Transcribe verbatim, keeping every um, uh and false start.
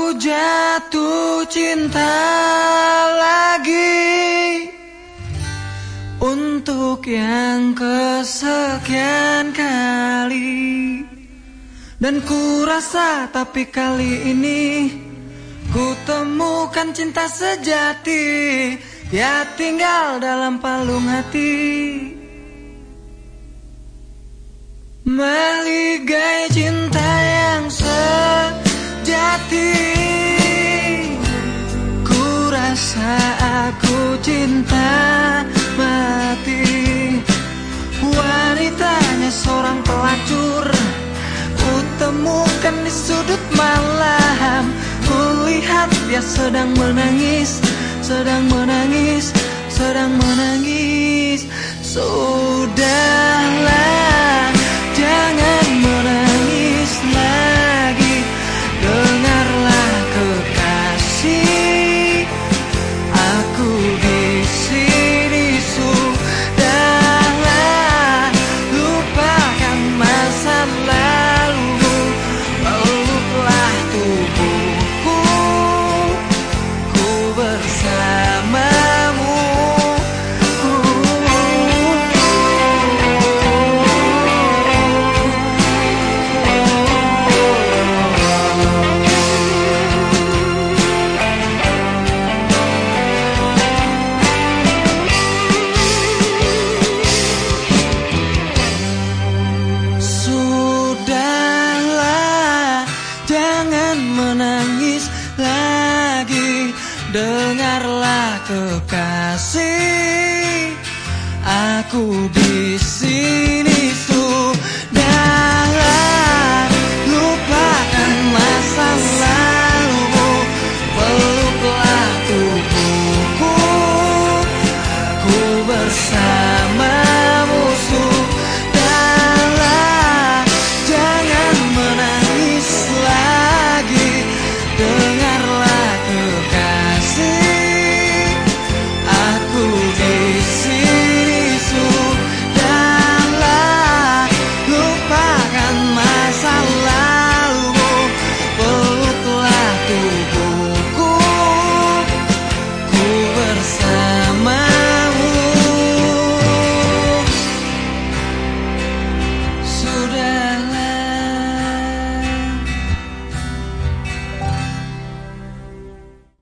Aku jatuh cinta lagi untuk yang kesekian kali. Dan ku rasa tapi kali ini ku temukan cinta sejati, dia tinggal dalam palung hati. Meligai cinta yang sejati, ku rasa aku cinta mati. Wanitanya seorang pelacur, ku temukan di sudut malam. Kulihat dia sedang menangis, sedang menangis, sedang menangis. Sudahlah, jangan menangis lagi. Dengarlah kekasih, aku di sini. Sudahlah, lupakan masa lalu, peluklah tubuhku, ku bersamamu. Menangis lagi, dengarlah kekasih, aku di sini.